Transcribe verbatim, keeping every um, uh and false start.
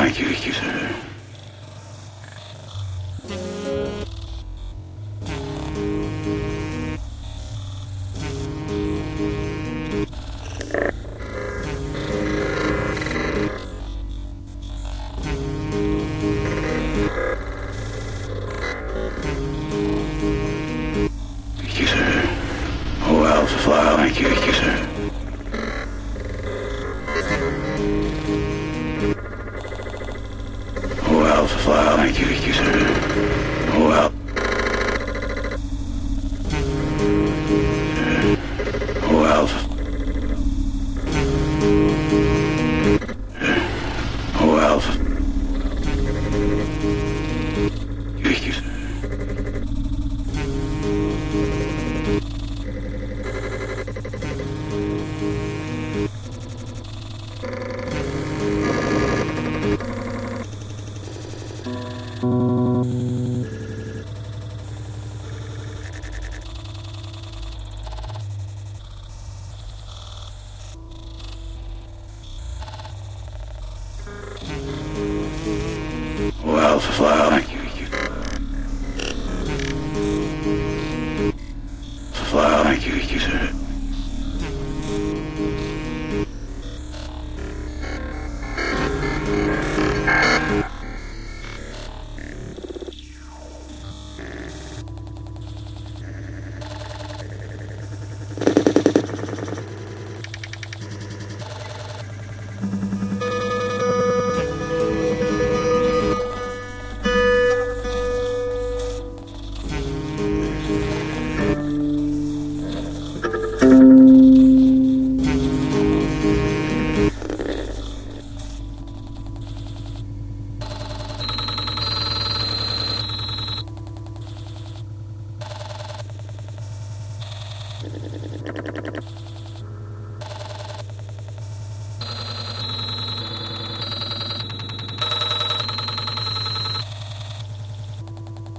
thank you, thank you, sir. Thank you, sir. Oh, Alpha File, thank you, thank you, sir. Oh, Alpha File, thank you, thank you, sir. Oh, Alpha. Oh, Alpha. Oh, Alpha. Thank you, sir. Oh, Alpha File, thank you.